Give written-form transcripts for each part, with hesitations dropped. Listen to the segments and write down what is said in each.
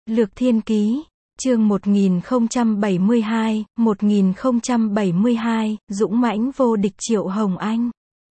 Lược Thiên Ký, chương 1072, dũng mãnh vô địch Triệu Hồng Anh.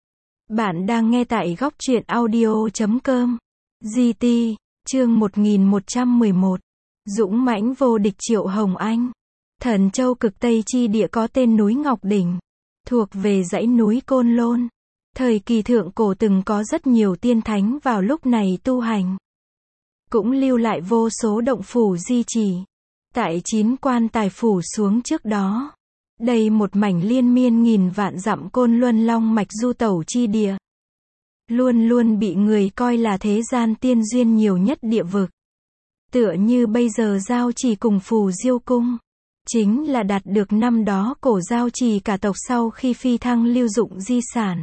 Bạn đang nghe tại góc truyện audio.com. GT, chương 1111, dũng mãnh vô địch Triệu Hồng Anh. Thần Châu cực Tây chi địa có tên núi Ngọc Đỉnh, thuộc về dãy núi Côn Lôn. Thời kỳ thượng cổ từng có rất nhiều tiên thánh vào lúc này tu hành. Cũng lưu lại vô số động phủ di chỉ. Tại 9 quan tài phủ xuống trước đó. Đây một mảnh liên miên nghìn vạn dặm Côn Luân Long mạch du tẩu chi địa. Luôn luôn bị người coi là thế gian tiên duyên nhiều nhất địa vực. Tựa như bây giờ Giao Trì cùng Phù Diêu Cung. Chính là đạt được năm đó cổ Giao Trì cả tộc sau khi phi thăng lưu dụng di sản.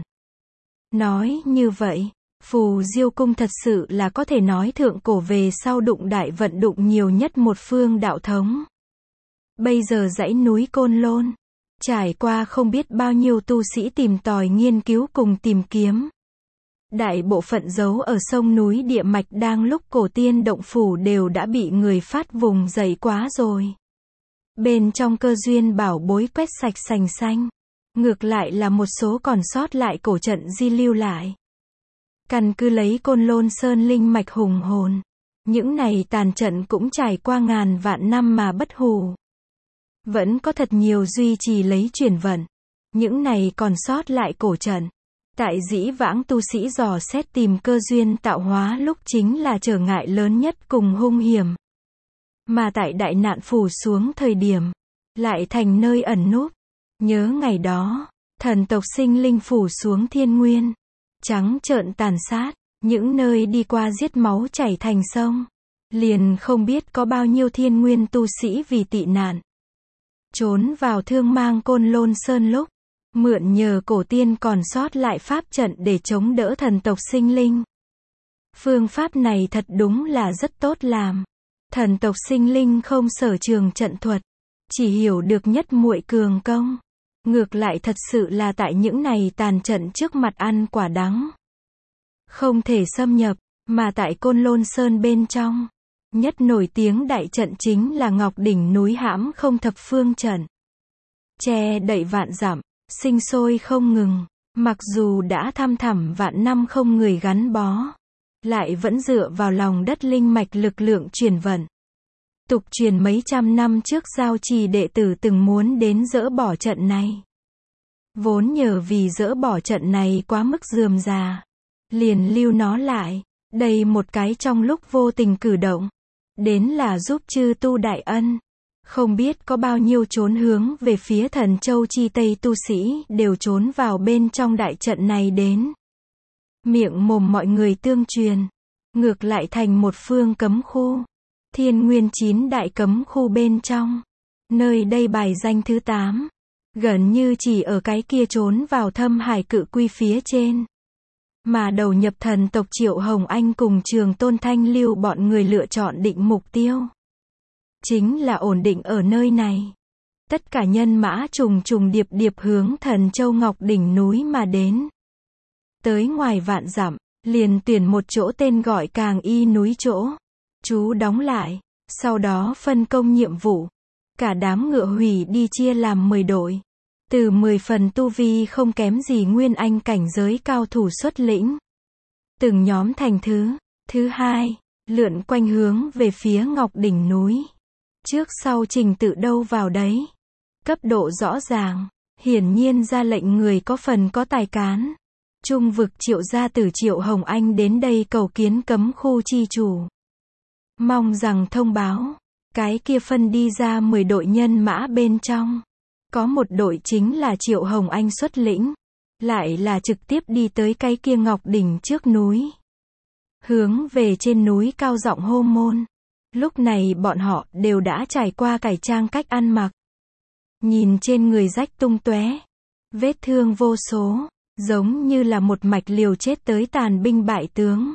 Nói như vậy, Phù Diêu Cung thật sự là có thể nói thượng cổ về sau đụng đại vận đụng nhiều nhất một phương đạo thống. Bây giờ dãy núi Côn Lôn, trải qua không biết bao nhiêu tu sĩ tìm tòi nghiên cứu cùng tìm kiếm. Đại bộ phận giấu ở sông núi địa mạch đang lúc cổ tiên động phủ đều đã bị người phát vùng dậy quá rồi. Bên trong cơ duyên bảo bối quét sạch sành xanh. Ngược lại là một số còn sót lại cổ trận di lưu lại. Căn cứ lấy Côn Lôn Sơn linh mạch hùng hồn. Những này tàn trận cũng trải qua ngàn vạn năm mà bất hủ. Vẫn có thật nhiều duy trì lấy chuyển vận. Những này còn sót lại cổ trận. Tại dĩ vãng tu sĩ dò xét tìm cơ duyên tạo hóa lúc chính là trở ngại lớn nhất cùng hung hiểm. Mà tại đại nạn phủ xuống thời điểm, lại thành nơi ẩn núp. Nhớ ngày đó, thần tộc sinh linh phủ xuống thiên nguyên. Trắng trợn tàn sát, những nơi đi qua giết máu chảy thành sông. Liền không biết có bao nhiêu thiên nguyên tu sĩ vì tị nạn. Trốn vào thương mang Côn Lôn Sơn lúc. Mượn nhờ cổ tiên còn sót lại pháp trận để chống đỡ thần tộc sinh linh. Phương pháp này thật đúng là rất tốt làm. Thần tộc sinh linh không sở trường trận thuật. Chỉ hiểu được nhất muội cường công. Ngược lại thật sự là tại những này tàn trận trước mặt ăn quả đắng. Không thể xâm nhập, mà tại Côn Lôn Sơn bên trong. Nhất nổi tiếng đại trận chính là Ngọc Đỉnh núi hãm không thập phương trận. Che đậy vạn dặm, sinh sôi không ngừng. Mặc dù đã thăm thẳm vạn năm không người gắn bó. Lại vẫn dựa vào lòng đất linh mạch lực lượng truyền vận. Tục truyền mấy trăm năm trước Giao Trì đệ tử từng muốn đến dỡ bỏ trận này. Vốn nhờ vì dỡ bỏ trận này quá mức rườm rà. Liền lưu nó lại. Đây một cái trong lúc vô tình cử động. Đến là giúp chư tu đại ân. Không biết có bao nhiêu trốn hướng về phía Thần Châu chi Tây tu sĩ đều trốn vào bên trong đại trận này đến. Miệng mồm mọi người tương truyền. Ngược lại thành một phương cấm khu. Thiên Nguyên 9 đại cấm khu bên trong. Nơi đây bài danh thứ 8. Gần như chỉ ở cái kia trốn vào thâm hải cự quy phía trên. Mà đầu nhập thần tộc Triệu Hồng Anh cùng Trường Tôn Thanh Lưu bọn người lựa chọn định mục tiêu. Chính là ổn định ở nơi này. Tất cả nhân mã trùng trùng điệp điệp hướng Thần Châu Ngọc Đỉnh núi mà đến. Tới ngoài vạn dặm, liền tuyển một chỗ tên gọi Càng Y núi chỗ. Chú đóng lại, sau đó phân công nhiệm vụ. Cả đám ngựa hủy đi chia làm 10 đội. Từ 10 phần tu vi không kém gì nguyên anh cảnh giới cao thủ xuất lĩnh. Từng nhóm thành thứ hai, lượn quanh hướng về phía Ngọc Đỉnh núi. Trước sau trình tự đâu vào đấy. Cấp độ rõ ràng, hiển nhiên ra lệnh người có phần có tài cán. Trung vực Triệu gia tử Triệu Hồng Anh đến đây cầu kiến cấm khu chi chủ. Mong rằng thông báo, cái kia phân đi ra 10 đội nhân mã bên trong. Có một đội chính là Triệu Hồng Anh xuất lĩnh. Lại là trực tiếp đi tới cái kia Ngọc Đỉnh trước núi. Hướng về trên núi cao giọng hô môn. Lúc này bọn họ đều đã trải qua cải trang cách ăn mặc. Nhìn trên người rách tung tóe, vết thương vô số, giống như là một mạch liều chết tới tàn binh bại tướng.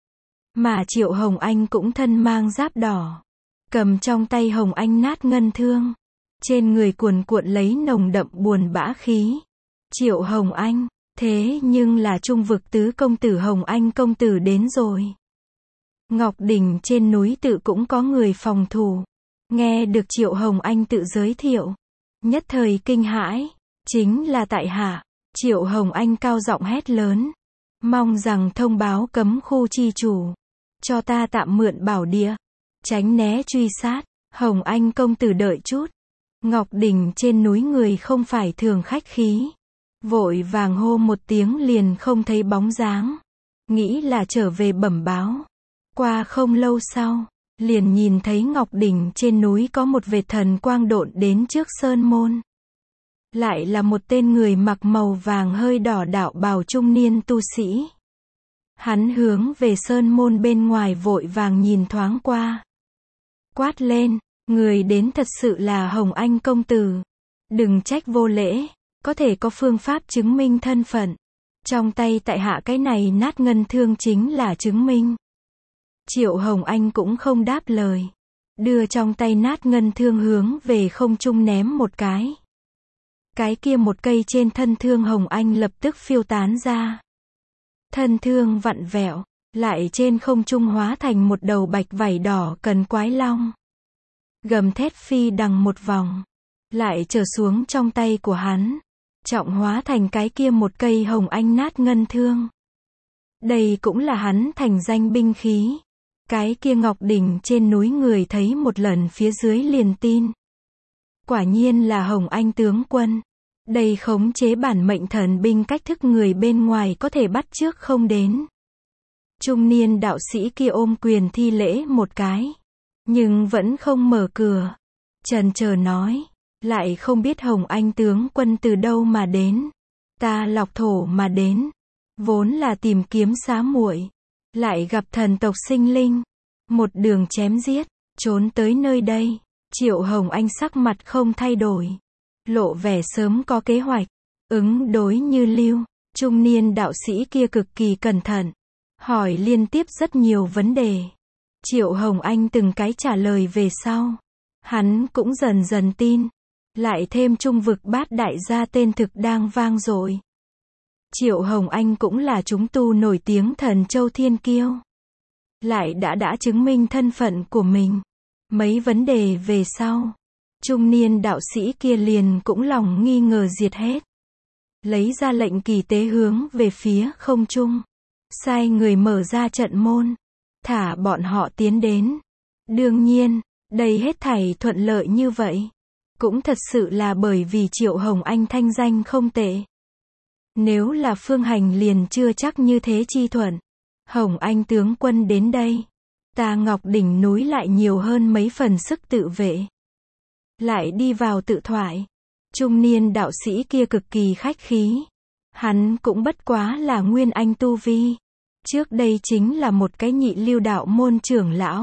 Mà Triệu Hồng Anh cũng thân mang giáp đỏ, cầm trong tay Hồng Anh nát ngân thương, trên người cuồn cuộn lấy nồng đậm buồn bã khí. Triệu Hồng Anh, thế nhưng là trung vực tứ công tử Hồng Anh công tử đến rồi. Ngọc Đỉnh trên núi tự cũng có người phòng thủ. Nghe được Triệu Hồng Anh tự giới thiệu, nhất thời kinh hãi, chính là tại hạ. Triệu Hồng Anh cao giọng hét lớn, mong rằng thông báo cấm khu chi chủ, cho ta tạm mượn bảo địa, tránh né truy sát. Hồng Anh công tử đợi chút. Ngọc Đỉnh trên núi người không phải thường khách khí, vội vàng hô một tiếng liền không thấy bóng dáng, nghĩ là trở về bẩm báo. Qua không lâu sau, liền nhìn thấy Ngọc Đỉnh trên núi có một vệt thần quang độn đến trước sơn môn. Lại là một tên người mặc màu vàng hơi đỏ đạo bào trung niên tu sĩ. Hắn hướng về sơn môn bên ngoài vội vàng nhìn thoáng qua. Quát lên, người đến thật sự là Hồng Anh công tử. Đừng trách vô lễ, có thể có phương pháp chứng minh thân phận. Trong tay tại hạ cái này nát ngân thương chính là chứng minh. Triệu Hồng Anh cũng không đáp lời, đưa trong tay nát ngân thương hướng về không trung ném một cái. Cái kia một cây trên thân thương Hồng Anh lập tức phiêu tán ra. Thân thương vặn vẹo, lại trên không trung hóa thành một đầu bạch vảy đỏ cần quái long. Gầm thét phi đằng một vòng, lại trở xuống trong tay của hắn, trọng hóa thành cái kia một cây Hồng Anh nát ngân thương. Đây cũng là hắn thành danh binh khí. Cái kia Ngọc Đỉnh trên núi người thấy một lần phía dưới liền tin. Quả nhiên là Hồng Anh tướng quân. Đây khống chế bản mệnh thần binh cách thức người bên ngoài có thể bắt chước không đến. Trung niên đạo sĩ kia ôm quyền thi lễ một cái, nhưng vẫn không mở cửa. Chần chờ nói, lại không biết Hồng Anh tướng quân từ đâu mà đến. Ta Lộc Thổ mà đến, vốn là tìm kiếm xá muội, lại gặp thần tộc sinh linh, một đường chém giết, trốn tới nơi đây. Triệu Hồng Anh sắc mặt không thay đổi, lộ vẻ sớm có kế hoạch, ứng đối như lưu. Trung niên đạo sĩ kia cực kỳ cẩn thận, hỏi liên tiếp rất nhiều vấn đề. Triệu Hồng Anh từng cái trả lời về sau, hắn cũng dần dần tin. Lại thêm Trung vực Bát đại gia tên thực đang vang dội. Triệu Hồng Anh cũng là chúng tu nổi tiếng thần châu thiên kiêu. Lại đã chứng minh thân phận của mình. Mấy vấn đề về sau, trung niên đạo sĩ kia liền cũng lòng nghi ngờ diệt hết. Lấy ra lệnh kỳ tế hướng về phía không trung. Sai người mở ra trận môn, thả bọn họ tiến đến. Đương nhiên, đây hết thảy thuận lợi như vậy, cũng thật sự là bởi vì Triệu Hồng Anh thanh danh không tệ. Nếu là Phương Hành liền chưa chắc như thế chi thuận. Hồng Anh tướng quân đến đây, ta Ngọc Đỉnh núi lại nhiều hơn mấy phần sức tự vệ. Lại đi vào tự thoại. Trung niên đạo sĩ kia cực kỳ khách khí. Hắn cũng bất quá là nguyên anh tu vi. Trước đây chính là một cái nhị lưu đạo môn trưởng lão.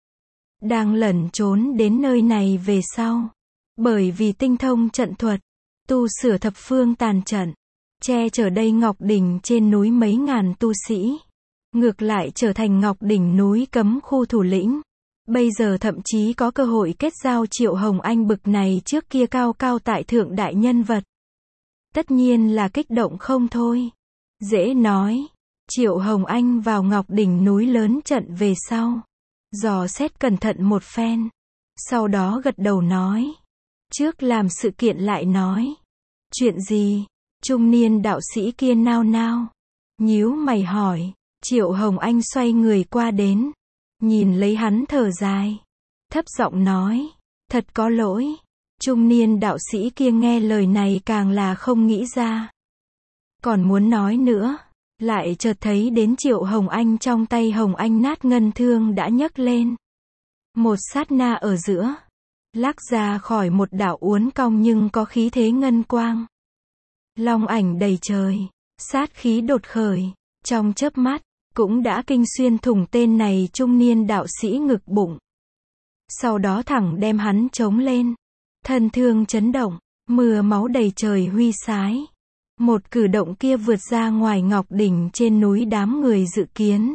Đang lẩn trốn đến nơi này về sau. Bởi vì tinh thông trận thuật, tu sửa thập phương tàn trận, che chở đây Ngọc Đỉnh trên núi mấy ngàn tu sĩ. Ngược lại trở thành Ngọc Đỉnh núi cấm khu thủ lĩnh. Bây giờ thậm chí có cơ hội kết giao Triệu Hồng Anh bực này trước kia cao cao tại thượng đại nhân vật. Tất nhiên là kích động không thôi. Dễ nói, Triệu Hồng Anh vào Ngọc Đỉnh núi lớn trận về sau, dò xét cẩn thận một phen. Sau đó gật đầu nói, trước làm sự kiện lại nói. Chuyện gì? Trung niên đạo sĩ kia nao nao, nhíu mày hỏi. Triệu Hồng Anh xoay người qua đến, nhìn lấy hắn thở dài, thấp giọng nói, thật có lỗi. Trung niên đạo sĩ kia nghe lời này càng là không nghĩ ra. Còn muốn nói nữa, lại chợt thấy đến Triệu Hồng Anh trong tay Hồng Anh nát ngân thương đã nhấc lên. Một sát na ở giữa, lắc ra khỏi một đạo uốn cong nhưng có khí thế ngân quang. Long ảnh đầy trời, sát khí đột khởi, trong chớp mắt, cũng đã kinh xuyên thủng tên này trung niên đạo sĩ ngực bụng. Sau đó thẳng đem hắn chống lên. Thân thương chấn động, mưa máu đầy trời huy sái. Một cử động kia vượt ra ngoài Ngọc Đỉnh trên núi đám người dự kiến.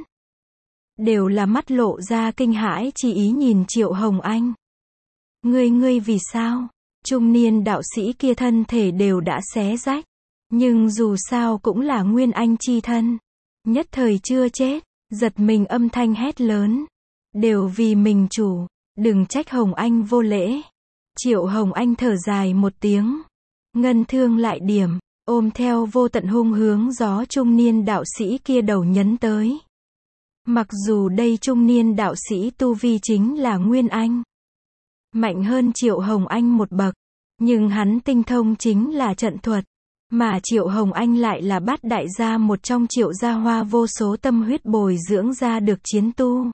Đều là mắt lộ ra kinh hãi chỉ ý nhìn Triệu Hồng Anh. Ngươi vì sao? Trung niên đạo sĩ kia thân thể đều đã xé rách. Nhưng dù sao cũng là nguyên anh chi thân. Nhất thời chưa chết. giật mình âm thanh hét lớn. Đều vì mình chủ, đừng trách Hồng Anh vô lễ. Triệu Hồng Anh thở dài một tiếng. Ngân thương lại điểm, ôm theo vô tận hung hướng gió trung niên đạo sĩ kia đầu nhấn tới. Mặc dù đây trung niên đạo sĩ tu vi chính là Nguyên Anh, mạnh hơn Triệu Hồng Anh một bậc, nhưng hắn tinh thông chính là trận thuật, mà Triệu Hồng Anh lại là bát đại gia một trong Triệu gia hoa vô số tâm huyết bồi dưỡng ra được chiến tu.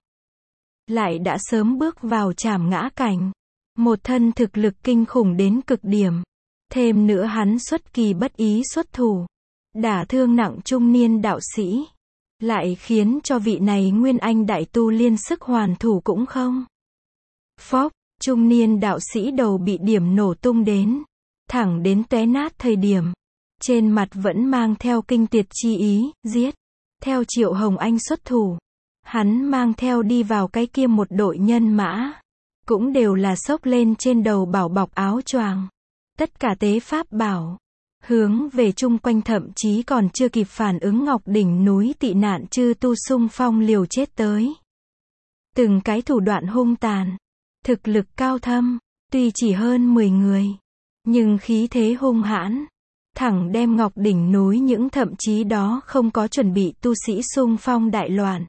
Lại đã sớm bước vào trảm ngã cảnh, một thân thực lực kinh khủng đến cực điểm. Thêm nữa hắn xuất kỳ bất ý xuất thủ, đả thương nặng trung niên đạo sĩ, lại khiến cho vị này Nguyên Anh đại tu liên sức hoàn thủ cũng không. Phốc, trung niên đạo sĩ đầu bị điểm nổ tung đến, thẳng đến tóe nát thời điểm. Trên mặt vẫn mang theo kinh tiệt chi ý, giết. Theo Triệu Hồng Anh xuất thủ, hắn mang theo đi vào cái kia một đội nhân mã, cũng đều là xốc lên trên đầu bảo bọc áo choàng. Tất cả tế pháp bảo, hướng về chung quanh, thậm chí còn chưa kịp phản ứng Ngọc đỉnh núi tị nạn chư tu xung phong liều chết tới. Từng cái thủ đoạn hung tàn, thực lực cao thâm, tuy chỉ hơn 10 người, nhưng khí thế hung hãn, thẳng đem Ngọc đỉnh núi những thậm chí đó không có chuẩn bị tu sĩ xung phong đại loạn.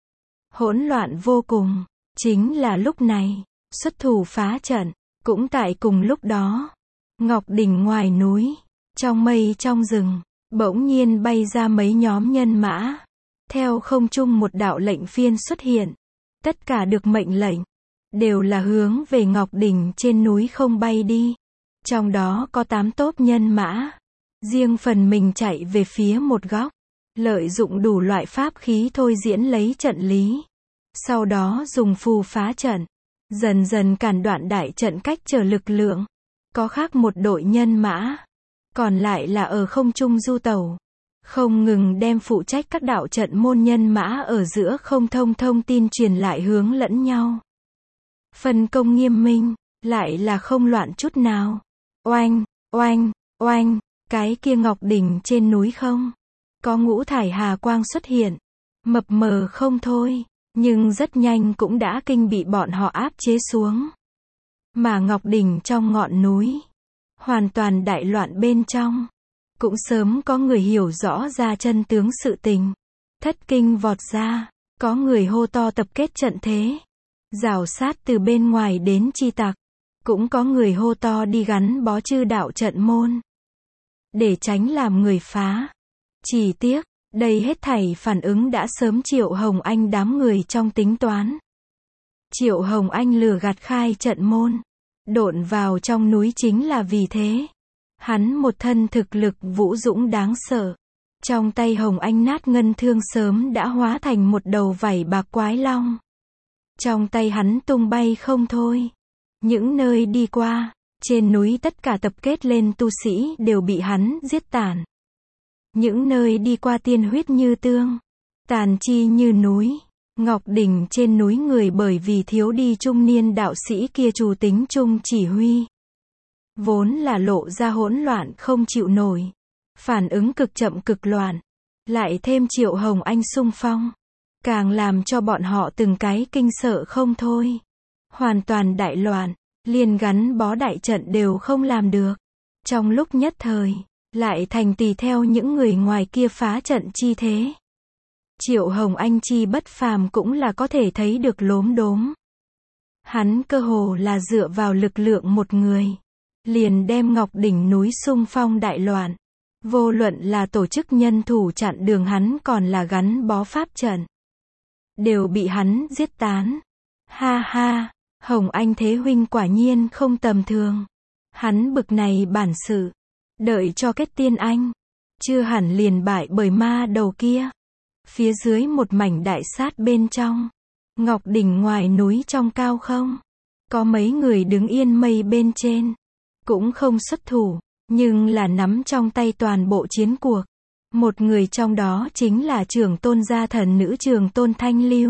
Hỗn loạn vô cùng, chính là lúc này, xuất thủ phá trận, cũng tại cùng lúc đó. Ngọc đỉnh ngoài núi, trong mây trong rừng, bỗng nhiên bay ra mấy nhóm nhân mã. Theo không trung một đạo lệnh phiên xuất hiện. Tất cả được mệnh lệnh, đều là hướng về Ngọc đỉnh trên núi không bay đi. Trong đó có 8 tốp nhân mã, riêng phần mình chạy về phía một góc, lợi dụng đủ loại pháp khí thôi diễn lấy trận lý. Sau đó dùng phù phá trận, dần dần cản đoạn đại trận cách trở lực lượng. Có khác một đội nhân mã, còn lại là ở không trung du tẩu, không ngừng đem phụ trách các đạo trận môn nhân mã ở giữa không thông tin truyền lại hướng lẫn nhau. Phân công nghiêm minh, lại là không loạn chút nào. Oanh, oanh, oanh, cái kia Ngọc đỉnh trên núi không có ngũ thải hà quang xuất hiện, mập mờ không thôi, nhưng rất nhanh cũng đã kinh bị bọn họ áp chế xuống. Mà Ngọc đỉnh trong ngọn núi, hoàn toàn đại loạn bên trong, cũng sớm có người hiểu rõ ra chân tướng sự tình. Thất kinh vọt ra, có người hô to tập kết trận thế, rào sát từ bên ngoài đến chi tặc, cũng có người hô to đi gắn bó chư đạo trận môn, để tránh làm người phá. Chỉ tiếc, đây hết thảy phản ứng đã sớm Triệu Hồng Anh đám người trong tính toán. Triệu Hồng Anh lừa gạt khai trận môn, độn vào trong núi chính là vì thế. Hắn một thân thực lực vũ dũng đáng sợ. Trong tay Hồng Anh nát ngân thương sớm đã hóa thành một đầu vảy bạc quái long. Trong tay hắn tung bay không thôi. Những nơi đi qua, trên núi tất cả tập kết lên tu sĩ đều bị hắn giết tàn. Những nơi đi qua tiên huyết như tương, tàn chi như núi. Ngọc đỉnh trên núi người bởi vì thiếu đi trung niên đạo sĩ kia chủ tính trung chỉ huy, vốn là lộ ra hỗn loạn không chịu nổi, phản ứng cực chậm cực loạn, lại thêm Triệu Hồng Anh xung phong, càng làm cho bọn họ từng cái kinh sợ không thôi. Hoàn toàn đại loạn, liền gắn bó đại trận đều không làm được. Trong lúc nhất thời, lại thành tùy theo những người ngoài kia phá trận chi thế. Triệu Hồng Anh chi bất phàm cũng là có thể thấy được lốm đốm. Hắn cơ hồ là dựa vào lực lượng một người, liền đem Ngọc đỉnh núi xung phong đại loạn. Vô luận là tổ chức nhân thủ chặn đường hắn còn là gắn bó pháp trận, đều bị hắn giết tán. Ha ha, Hồng Anh thế huynh quả nhiên không tầm thường. Hắn bực này bản sự, đợi cho kết tiên anh, chưa hẳn liền bại bởi ma đầu kia. Phía dưới một mảnh đại sát bên trong, Ngọc đỉnh ngoài núi trong cao không, có mấy người đứng yên mây bên trên, cũng không xuất thủ, nhưng là nắm trong tay toàn bộ chiến cuộc. Một người trong đó chính là trưởng tôn gia thần nữ Trường Tôn Thanh Lưu.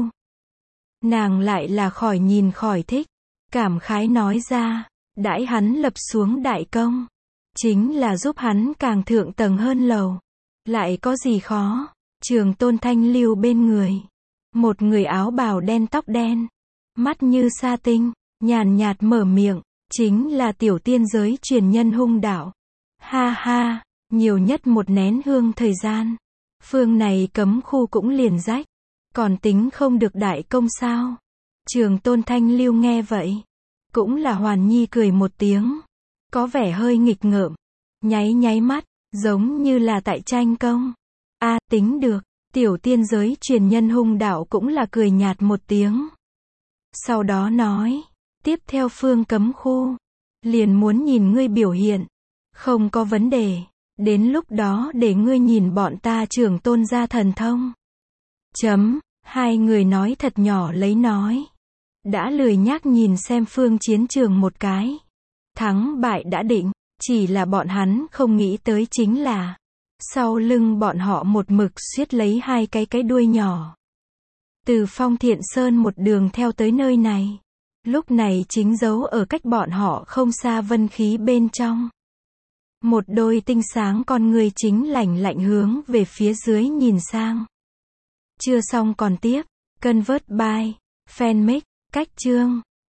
Nàng lại là khỏi nhìn khỏi thích, cảm khái nói ra, đãi hắn lập xuống đại công, chính là giúp hắn càng thượng tầng hơn lầu. Lại có gì khó? Trường Tôn Thanh Lưu bên người, Một người áo bào đen tóc đen, mắt như sa tinh, nhàn nhạt mở miệng, chính là tiểu tiên giới truyền nhân Hung Đạo. Ha ha, nhiều nhất một nén hương thời gian. Phương này cấm khu cũng liền rách. Còn tính không được đại công sao? Trường Tôn Thanh Lưu nghe vậy. Cũng là Hoàn Nhi cười một tiếng. Có vẻ hơi nghịch ngợm. Nháy nháy mắt, giống như là tại tranh công. A, tính được. Tiểu tiên giới truyền nhân Hung Đạo cũng là cười nhạt một tiếng. Sau đó nói. Tiếp theo phương cấm khu. Liền muốn nhìn ngươi biểu hiện. Không có vấn đề. Đến lúc đó để ngươi nhìn bọn ta Trường Tôn gia thần thông. Hai người nói thật nhỏ lấy nói. Đã lười nhác nhìn xem phương chiến trường một cái. Thắng bại đã định. Chỉ là bọn hắn không nghĩ tới chính là. Sau lưng bọn họ một mực siết lấy hai cái đuôi nhỏ. Từ Phong Thiện Sơn một đường theo tới nơi này. Lúc này chính giấu ở cách bọn họ không xa vân khí bên trong. Một đôi tinh sáng con người chính lạnh lạnh hướng về phía dưới nhìn sang. Chưa xong còn tiếp. Convert by Fanmix. Cách chương